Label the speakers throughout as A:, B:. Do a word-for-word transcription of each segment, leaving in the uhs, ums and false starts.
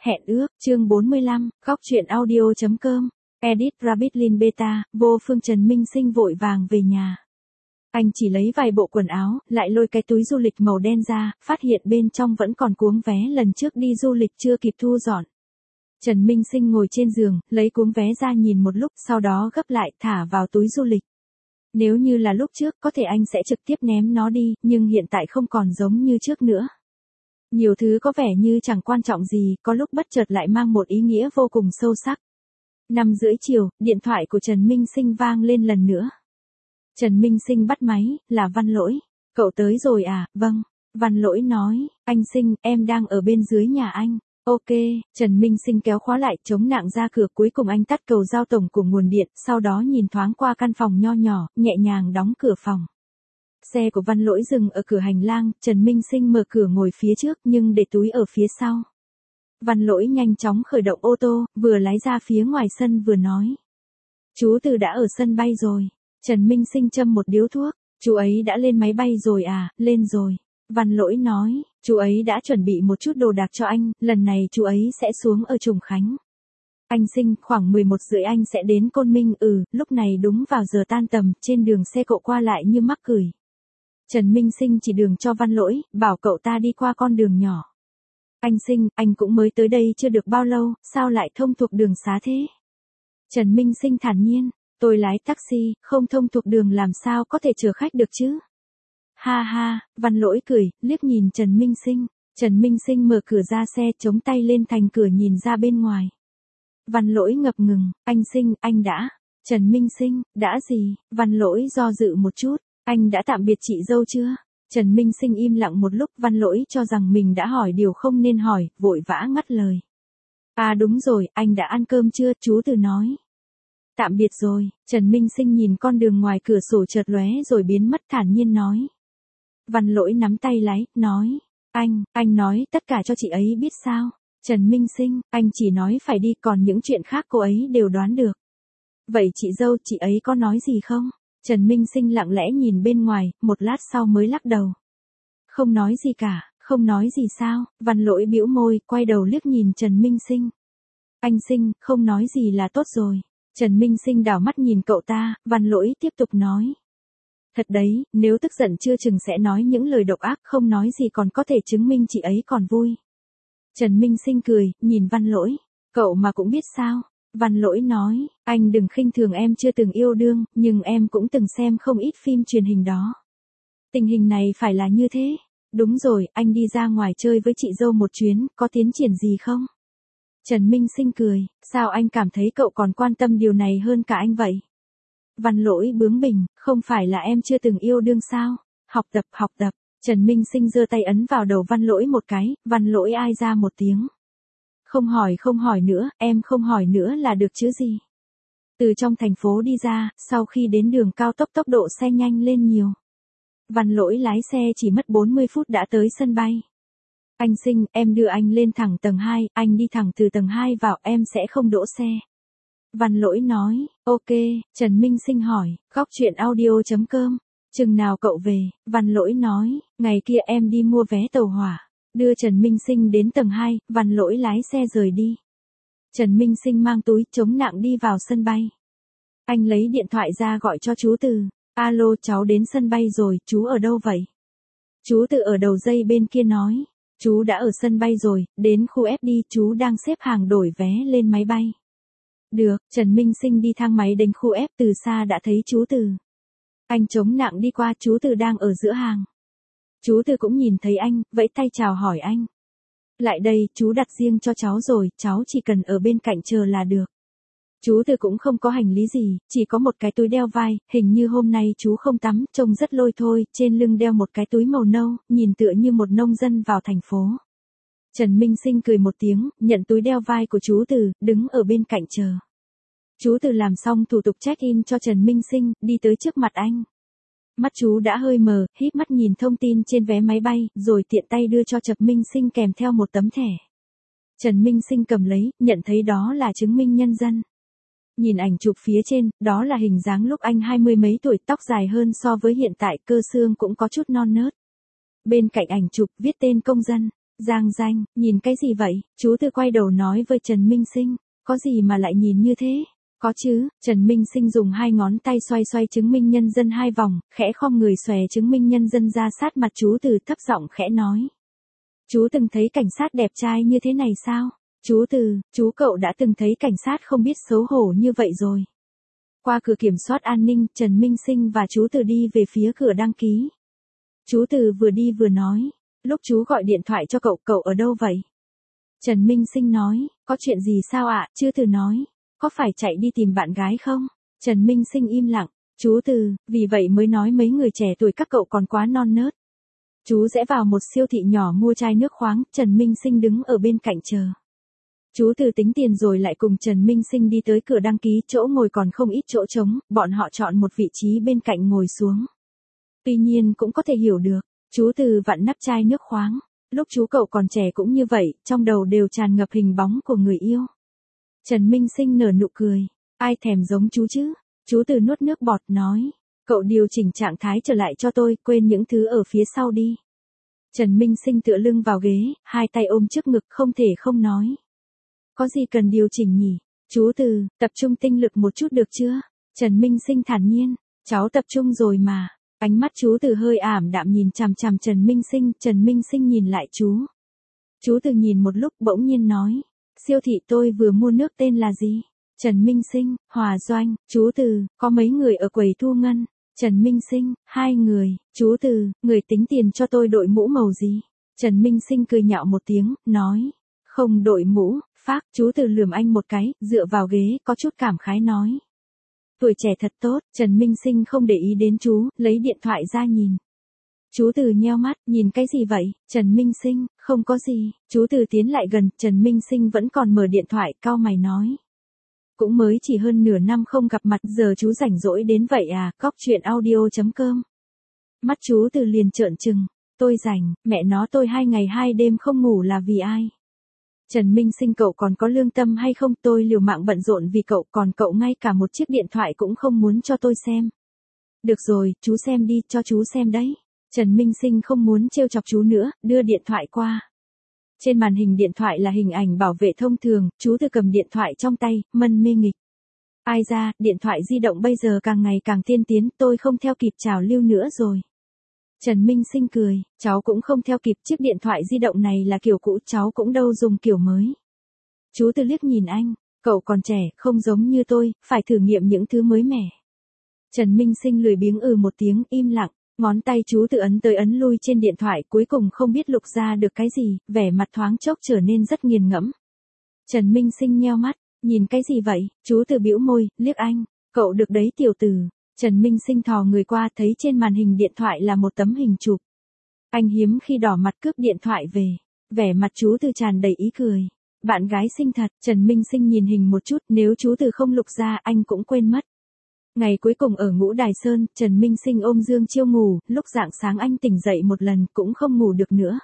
A: Hẹn ước, chương bốn mươi lăm, góc truyện audio chấm com, edit Rabbit Lin Beta, vô phương Trần Minh Sinh vội vàng về nhà. Anh chỉ lấy vài bộ quần áo, lại lôi cái túi du lịch màu đen ra, phát hiện bên trong vẫn còn cuống vé lần trước đi du lịch chưa kịp thu dọn. Trần Minh Sinh ngồi trên giường, lấy cuống vé ra nhìn một lúc, sau đó gấp lại, thả vào túi du lịch. Nếu như là lúc trước, có thể anh sẽ trực tiếp ném nó đi, nhưng hiện tại không còn giống như trước nữa. Nhiều thứ có vẻ như chẳng quan trọng gì, có lúc bất chợt lại mang một ý nghĩa vô cùng sâu sắc. Năm rưỡi chiều, điện thoại của Trần Minh Sinh vang lên lần nữa. Trần Minh Sinh bắt máy, là Văn Lỗi. Cậu tới rồi à? Vâng. Văn Lỗi nói, anh Sinh, em đang ở bên dưới nhà anh. Ok, Trần Minh Sinh kéo khóa lại, chống nạng ra cửa, cuối cùng anh tắt cầu giao tổng của nguồn điện, sau đó nhìn thoáng qua căn phòng nho nhỏ, nhẹ nhàng đóng cửa phòng. Xe của Văn Lỗi dừng ở cửa hành lang, Trần Minh Sinh mở cửa ngồi phía trước nhưng để túi ở phía sau. Văn Lỗi nhanh chóng khởi động ô tô, vừa lái ra phía ngoài sân vừa nói. Chú Từ đã ở sân bay rồi. Trần Minh Sinh châm một điếu thuốc. Chú ấy đã lên máy bay rồi à? Lên rồi. Văn Lỗi nói, chú ấy đã chuẩn bị một chút đồ đạc cho anh, lần này chú ấy sẽ xuống ở Trùng Khánh. Anh Sinh, khoảng mười một rưỡi anh sẽ đến Côn Minh, ừ, lúc này đúng vào giờ tan tầm, trên đường xe cộ qua lại như mắc cười. Trần Minh Sinh chỉ đường cho Văn Lỗi, bảo cậu ta đi qua con đường nhỏ. Anh Sinh, anh cũng mới tới đây chưa được bao lâu, sao lại thông thuộc đường xá thế? Trần Minh Sinh thản nhiên, tôi lái taxi, không thông thuộc đường làm sao có thể chở khách được chứ? Ha ha, Văn Lỗi cười, liếc nhìn Trần Minh Sinh. Trần Minh Sinh mở cửa ra xe, chống tay lên thành cửa nhìn ra bên ngoài. Văn Lỗi ngập ngừng, anh Sinh, anh đã. Trần Minh Sinh, đã gì? Văn Lỗi do dự một chút, anh đã tạm biệt chị dâu chưa? Trần Minh Sinh im lặng một lúc, Văn Lỗi cho rằng mình đã hỏi điều không nên hỏi, vội vã ngắt lời. À đúng rồi, anh đã ăn cơm chưa? Chú Từ nói. Tạm biệt rồi, Trần Minh Sinh nhìn con đường ngoài cửa sổ chợt lóe rồi biến mất, thản nhiên nói. Văn Lỗi nắm tay lái, nói. Anh, anh nói tất cả cho chị ấy biết sao? Trần Minh Sinh, anh chỉ nói phải đi, còn những chuyện khác cô ấy đều đoán được. Vậy chị dâu, chị ấy có nói gì không? Trần Minh Sinh lặng lẽ nhìn bên ngoài, một lát sau mới lắc đầu. Không nói gì cả, không nói gì sao? Văn Lỗi bĩu môi, quay đầu liếc nhìn Trần Minh Sinh. Anh Sinh, không nói gì là tốt rồi. Trần Minh Sinh đảo mắt nhìn cậu ta, Văn Lỗi tiếp tục nói. Thật đấy, nếu tức giận chưa chừng sẽ nói những lời độc ác, không nói gì còn có thể chứng minh chị ấy còn vui. Trần Minh Sinh cười, nhìn Văn Lỗi. Cậu mà cũng biết sao? Văn Lỗi nói, anh đừng khinh thường em chưa từng yêu đương, nhưng em cũng từng xem không ít phim truyền hình đó. Tình hình này phải là như thế. Đúng rồi, anh đi ra ngoài chơi với chị dâu một chuyến, có tiến triển gì không? Trần Minh Sinh cười, sao anh cảm thấy cậu còn quan tâm điều này hơn cả anh vậy? Văn Lỗi bướng bỉnh, không phải là em chưa từng yêu đương sao? Học tập, học tập. Trần Minh Sinh giơ tay ấn vào đầu Văn Lỗi một cái, Văn Lỗi ai ra một tiếng. Không hỏi không hỏi nữa, em không hỏi nữa là được chứ gì. Từ trong thành phố đi ra, sau khi đến đường cao tốc tốc độ xe nhanh lên nhiều. Văn Lỗi lái xe chỉ mất bốn mươi phút đã tới sân bay. Anh Sinh, em đưa anh lên thẳng tầng hai, anh đi thẳng từ tầng hai vào, em sẽ không đỗ xe. Văn Lỗi nói, ok, Trần Minh Sinh hỏi, góc truyện audio chấm com, chừng nào cậu về? Văn Lỗi nói, ngày kia em đi mua vé tàu hỏa. Đưa Trần Minh Sinh đến tầng hai, Văn Lỗi lái xe rời đi. Trần Minh Sinh mang túi chống nặng đi vào sân bay. Anh lấy điện thoại ra gọi cho chú Từ. Alo, cháu đến sân bay rồi, chú ở đâu vậy? Chú Từ ở đầu dây bên kia nói. Chú đã ở sân bay rồi, đến khu ép đi, chú đang xếp hàng đổi vé lên máy bay. Được, Trần Minh Sinh đi thang máy đến khu ép, từ xa đã thấy chú Từ. Anh chống nặng đi qua, chú Từ đang ở giữa hàng. Chú Từ cũng nhìn thấy anh, vẫy tay chào hỏi anh. Lại đây, chú đặt riêng cho cháu rồi, cháu chỉ cần ở bên cạnh chờ là được. Chú Từ cũng không có hành lý gì, chỉ có một cái túi đeo vai, hình như hôm nay chú không tắm, trông rất lôi thôi, trên lưng đeo một cái túi màu nâu, nhìn tựa như một nông dân vào thành phố. Trần Minh Sinh cười một tiếng, nhận túi đeo vai của chú Từ, đứng ở bên cạnh chờ. Chú Từ làm xong thủ tục check-in cho Trần Minh Sinh, đi tới trước mặt anh. Mắt chú đã hơi mờ, híp mắt nhìn thông tin trên vé máy bay, rồi tiện tay đưa cho Trần Minh Sinh kèm theo một tấm thẻ. Trần Minh Sinh cầm lấy, nhận thấy đó là chứng minh nhân dân. Nhìn ảnh chụp phía trên, đó là hình dáng lúc anh hai mươi mấy tuổi, tóc dài hơn so với hiện tại, cơ xương cũng có chút non nớt. Bên cạnh ảnh chụp, viết tên công dân. Giang Danh, nhìn cái gì vậy? Chú Từ quay đầu nói với Trần Minh Sinh, có gì mà lại nhìn như thế? Có chứ, Trần Minh Sinh dùng hai ngón tay xoay xoay chứng minh nhân dân hai vòng, khẽ khom người xòe chứng minh nhân dân ra sát mặt chú Từ, thấp giọng khẽ nói. Chú từng thấy cảnh sát đẹp trai như thế này sao? Chú Từ, chú cậu đã từng thấy cảnh sát không biết xấu hổ như vậy rồi. Qua cửa kiểm soát an ninh, Trần Minh Sinh và chú Từ đi về phía cửa đăng ký. Chú Từ vừa đi vừa nói, lúc chú gọi điện thoại cho cậu, cậu ở đâu vậy? Trần Minh Sinh nói, có chuyện gì sao ạ? Chú Từ nói, có phải chạy đi tìm bạn gái không? Trần Minh Sinh im lặng, chú Từ, vì vậy mới nói mấy người trẻ tuổi các cậu còn quá non nớt. Chú sẽ vào một siêu thị nhỏ mua chai nước khoáng, Trần Minh Sinh đứng ở bên cạnh chờ. Chú Từ tính tiền rồi lại cùng Trần Minh Sinh đi tới cửa đăng ký, chỗ ngồi còn không ít chỗ trống, bọn họ chọn một vị trí bên cạnh ngồi xuống. Tuy nhiên cũng có thể hiểu được, chú Từ vặn nắp chai nước khoáng, lúc chú cậu còn trẻ cũng như vậy, trong đầu đều tràn ngập hình bóng của người yêu. Trần Minh Sinh nở nụ cười, ai thèm giống chú chứ? Chú Từ nuốt nước bọt nói, cậu điều chỉnh trạng thái trở lại cho tôi, quên những thứ ở phía sau đi. Trần Minh Sinh tựa lưng vào ghế, hai tay ôm trước ngực, không thể không nói. Có gì cần điều chỉnh nhỉ? Chú Từ, tập trung tinh lực một chút được chưa? Trần Minh Sinh thản nhiên, cháu tập trung rồi mà. Ánh mắt chú Từ hơi ảm đạm nhìn chằm chằm Trần Minh Sinh, Trần Minh Sinh nhìn lại chú. Chú Từ nhìn một lúc bỗng nhiên nói, siêu thị tôi vừa mua nước tên là gì? Trần Minh Sinh, Hòa Doanh. Chú Từ, có mấy người ở quầy thu ngân? Trần Minh Sinh, hai người. Chú Từ, người tính tiền cho tôi đội mũ màu gì? Trần Minh Sinh cười nhạo một tiếng, nói, không đội mũ. Phác, chú Từ lườm anh một cái, dựa vào ghế, có chút cảm khái nói. Tuổi trẻ thật tốt, Trần Minh Sinh không để ý đến chú, lấy điện thoại ra nhìn. Chú Từ nheo mắt, nhìn cái gì vậy? Trần Minh Sinh, không có gì. Chú Từ tiến lại gần, Trần Minh Sinh vẫn còn mở điện thoại, cau mày nói. Cũng mới chỉ hơn nửa năm không gặp mặt, giờ chú rảnh rỗi đến vậy à? Cóc truyện audio chấm com. Mắt chú Từ liền trợn trừng, tôi rảnh, mẹ nó tôi hai ngày hai đêm không ngủ là vì ai? Trần Minh Sinh, cậu còn có lương tâm hay không? Tôi liều mạng bận rộn vì cậu, còn cậu ngay cả một chiếc điện thoại cũng không muốn cho tôi xem. Được rồi, chú xem đi, cho chú xem đấy. Trần Minh Sinh không muốn trêu chọc chú nữa, đưa điện thoại qua. Trên màn hình điện thoại là hình ảnh bảo vệ thông thường, chú Từ cầm điện thoại trong tay, mân mê nghịch. Ai ra, điện thoại di động bây giờ càng ngày càng tiên tiến, tôi không theo kịp trào lưu nữa rồi. Trần Minh Sinh cười, cháu cũng không theo kịp, chiếc điện thoại di động này là kiểu cũ, cháu cũng đâu dùng kiểu mới. Chú Từ liếc nhìn anh, cậu còn trẻ, không giống như tôi, phải thử nghiệm những thứ mới mẻ. Trần Minh Sinh lười biếng ừ một tiếng, im lặng, ngón tay chú Từ ấn tới ấn lui trên điện thoại, cuối cùng không biết lục ra được cái gì, vẻ mặt thoáng chốc trở nên rất nghiền ngẫm. Trần Minh Sinh nheo mắt, nhìn cái gì vậy? Chú Từ bĩu môi, liếc anh, cậu được đấy tiểu tử. Trần Minh Sinh thò người qua, thấy trên màn hình điện thoại là một tấm hình chụp. Anh hiếm khi đỏ mặt cướp điện thoại về, vẻ mặt chú Từ tràn đầy ý cười. Bạn gái xinh thật. Trần Minh Sinh nhìn hình một chút, nếu chú Từ không lục ra anh cũng quên mất. Ngày cuối cùng ở Ngũ Đài Sơn, Trần Minh Sinh ôm Dương Chiêu ngủ, lúc rạng sáng anh tỉnh dậy một lần cũng không ngủ được nữa.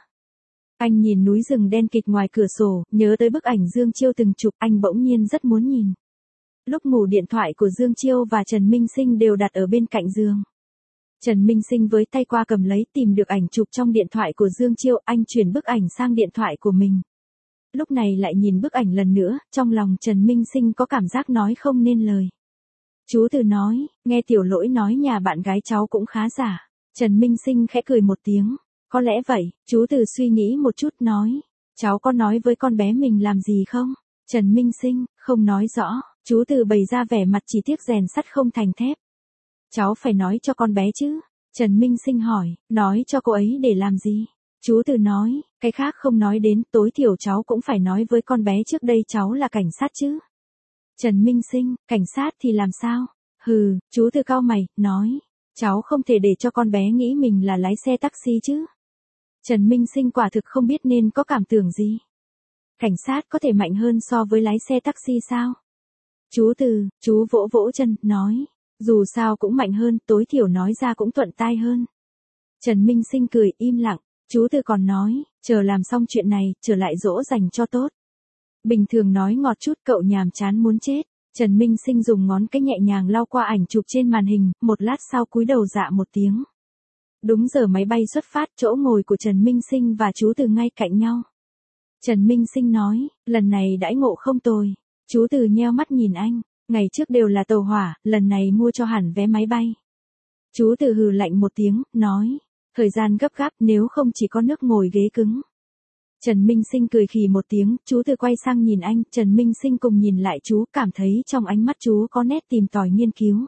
A: Anh nhìn núi rừng đen kịt ngoài cửa sổ, nhớ tới bức ảnh Dương Chiêu từng chụp, anh bỗng nhiên rất muốn nhìn. Lúc ngủ điện thoại của Dương Chiêu và Trần Minh Sinh đều đặt ở bên cạnh giường. Trần Minh Sinh với tay qua cầm lấy, tìm được ảnh chụp trong điện thoại của Dương Chiêu, anh chuyển bức ảnh sang điện thoại của mình. Lúc này lại nhìn bức ảnh lần nữa, trong lòng Trần Minh Sinh có cảm giác nói không nên lời. Chú Từ nói, nghe tiểu Lỗi nói nhà bạn gái cháu cũng khá giả. Trần Minh Sinh khẽ cười một tiếng, có lẽ vậy. Chú Từ suy nghĩ một chút nói, cháu có nói với con bé mình làm gì không? Trần Minh Sinh, không nói rõ. Chú Từ bày ra vẻ mặt chỉ tiếc rèn sắt không thành thép. Cháu phải nói cho con bé chứ? Trần Minh Sinh hỏi, nói cho cô ấy để làm gì? Chú Từ nói, cái khác không nói đến, tối thiểu cháu cũng phải nói với con bé trước đây cháu là cảnh sát chứ. Trần Minh Sinh, cảnh sát thì làm sao? Hừ, chú Từ cau mày, nói, cháu không thể để cho con bé nghĩ mình là lái xe taxi chứ. Trần Minh Sinh quả thực không biết nên có cảm tưởng gì. Cảnh sát có thể mạnh hơn so với lái xe taxi sao? Chú Từ, chú vỗ vỗ chân, nói, dù sao cũng mạnh hơn, tối thiểu nói ra cũng thuận tai hơn. Trần Minh Sinh cười, im lặng. Chú Từ còn nói, chờ làm xong chuyện này, trở lại dỗ dành cho tốt. Bình thường nói ngọt chút, cậu nhàm chán muốn chết. Trần Minh Sinh dùng ngón cái nhẹ nhàng lau qua ảnh chụp trên màn hình, một lát sau cúi đầu dạ một tiếng. Đúng giờ máy bay xuất phát, chỗ ngồi của Trần Minh Sinh và chú Từ ngay cạnh nhau. Trần Minh Sinh nói, lần này đãi ngộ không tồi. Chú Từ nheo mắt nhìn anh, ngày trước đều là tàu hỏa, lần này mua cho hẳn vé máy bay. Chú Từ hừ lạnh một tiếng, nói, thời gian gấp gáp nếu không chỉ có nước ngồi ghế cứng. Trần Minh Sinh cười khì một tiếng, chú Từ quay sang nhìn anh, Trần Minh Sinh cùng nhìn lại chú, cảm thấy trong ánh mắt chú có nét tìm tòi nghiên cứu.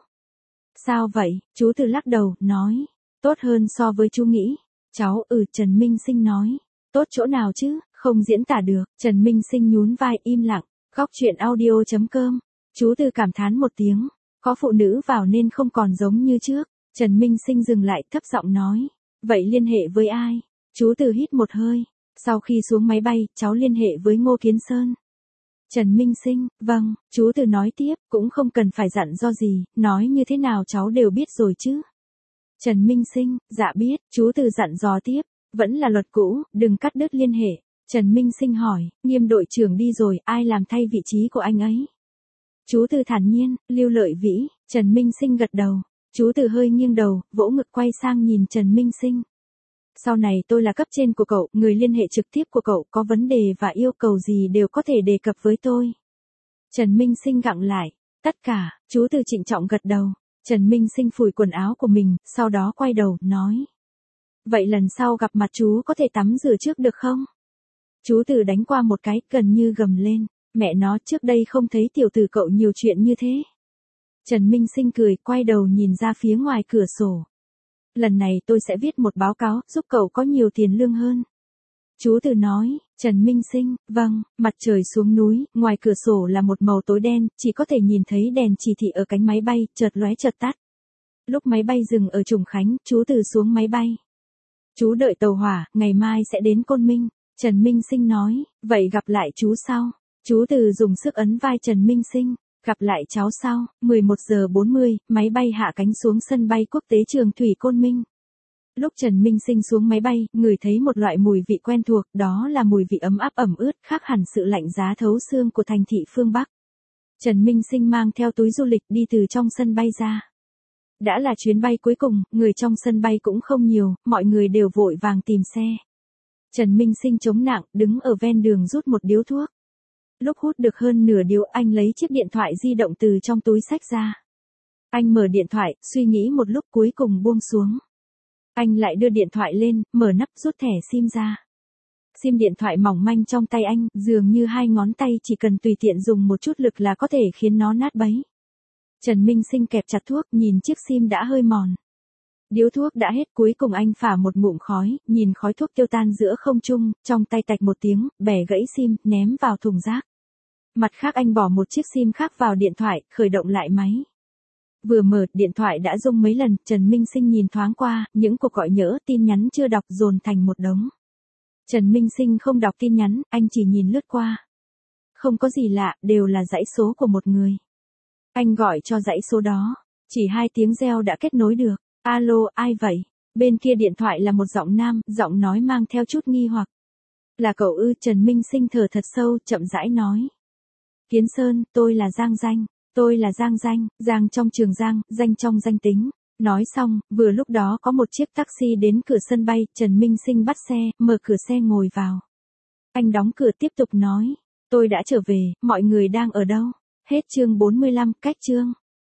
A: Sao vậy? Chú Từ lắc đầu, nói, tốt hơn so với chú nghĩ. Cháu, ừ, Trần Minh Sinh nói, tốt chỗ nào chứ, không diễn tả được. Trần Minh Sinh nhún vai im lặng, góc chuyện audio chấm com. Chú Từ cảm thán một tiếng, có phụ nữ vào nên không còn giống như trước. Trần Minh Sinh dừng lại thấp giọng nói, vậy liên hệ với ai? Chú Từ hít một hơi, sau khi xuống máy bay, cháu liên hệ với Ngô Kiến Sơn. Trần Minh Sinh, vâng, chú Từ nói tiếp, cũng không cần phải dặn do gì, nói như thế nào cháu đều biết rồi chứ. Trần Minh Sinh, dạ biết, chú Từ dặn dò tiếp, vẫn là luật cũ, đừng cắt đứt liên hệ. Trần Minh Sinh hỏi, Nghiêm đội trưởng đi rồi, ai làm thay vị trí của anh ấy? Chú Từ thản nhiên, Lưu Lợi Vĩ. Trần Minh Sinh gật đầu, chú Từ hơi nghiêng đầu, vỗ ngực quay sang nhìn Trần Minh Sinh. Sau này tôi là cấp trên của cậu, người liên hệ trực tiếp của cậu, có vấn đề và yêu cầu gì đều có thể đề cập với tôi. Trần Minh Sinh gặng lại, tất cả, chú Từ trịnh trọng gật đầu. Trần Minh Sinh phủi quần áo của mình, sau đó quay đầu, nói. Vậy lần sau gặp mặt chú có thể tắm rửa trước được không? Chú Từ đánh qua một cái, gần như gầm lên, mẹ nó trước đây không thấy tiểu tử cậu nhiều chuyện như thế. Trần Minh Sinh cười, quay đầu nhìn ra phía ngoài cửa sổ. Lần này tôi sẽ viết một báo cáo, giúp cậu có nhiều tiền lương hơn. Chú Từ nói, Trần Minh Sinh, vâng, mặt trời xuống núi, ngoài cửa sổ là một màu tối đen, chỉ có thể nhìn thấy đèn chỉ thị ở cánh máy bay, chợt lóe chợt tắt. Lúc máy bay dừng ở Trùng Khánh, chú Từ xuống máy bay. Chú đợi tàu hỏa, ngày mai sẽ đến Côn Minh. Trần Minh Sinh nói, vậy gặp lại chú sau. Chú Từ dùng sức ấn vai Trần Minh Sinh, gặp lại cháu sau. mười một giờ bốn mươi, máy bay hạ cánh xuống sân bay quốc tế Trường Thủy Côn Minh. Lúc Trần Minh Sinh xuống máy bay, ngửi thấy một loại mùi vị quen thuộc, đó là mùi vị ấm áp ẩm ướt, khác hẳn sự lạnh giá thấu xương của thành thị phương Bắc. Trần Minh Sinh mang theo túi du lịch đi từ trong sân bay ra. Đã là chuyến bay cuối cùng, người trong sân bay cũng không nhiều, mọi người đều vội vàng tìm xe. Trần Minh Sinh chống nặng, đứng ở ven đường rút một điếu thuốc. Lúc hút được hơn nửa điếu, anh lấy chiếc điện thoại di động từ trong túi xách ra. Anh mở điện thoại, suy nghĩ một lúc cuối cùng buông xuống. Anh lại đưa điện thoại lên, mở nắp rút thẻ sim ra. Sim điện thoại mỏng manh trong tay anh, dường như hai ngón tay chỉ cần tùy tiện dùng một chút lực là có thể khiến nó nát bấy. Trần Minh Sinh kẹp chặt thuốc, nhìn chiếc sim đã hơi mòn. Điếu thuốc đã hết, cuối cùng anh phả một ngụm khói, nhìn khói thuốc tiêu tan giữa không trung, trong tay tạch một tiếng, bẻ gãy sim, ném vào thùng rác. Mặt khác anh bỏ một chiếc sim khác vào điện thoại, khởi động lại máy. Vừa mở, điện thoại đã rung mấy lần, Trần Minh Sinh nhìn thoáng qua, những cuộc gọi nhỡ, tin nhắn chưa đọc dồn thành một đống. Trần Minh Sinh không đọc tin nhắn, anh chỉ nhìn lướt qua. Không có gì lạ, đều là dãy số của một người. Anh gọi cho dãy số đó, chỉ hai tiếng reo đã kết nối được. Alo, ai vậy? Bên kia điện thoại là một giọng nam, giọng nói mang theo chút nghi hoặc. Là cậu ư? Trần Minh Sinh thở thật sâu, chậm rãi nói. Kiến Sơn, tôi là Giang Danh. Tôi là Giang Danh, Giang trong trường Giang, Danh trong danh tính. Nói xong, vừa lúc đó có một chiếc taxi đến cửa sân bay, Trần Minh Sinh bắt xe, mở cửa xe ngồi vào. Anh đóng cửa tiếp tục nói. Tôi đã trở về, mọi người đang ở đâu? Hết chương bốn mươi lăm, cách chương.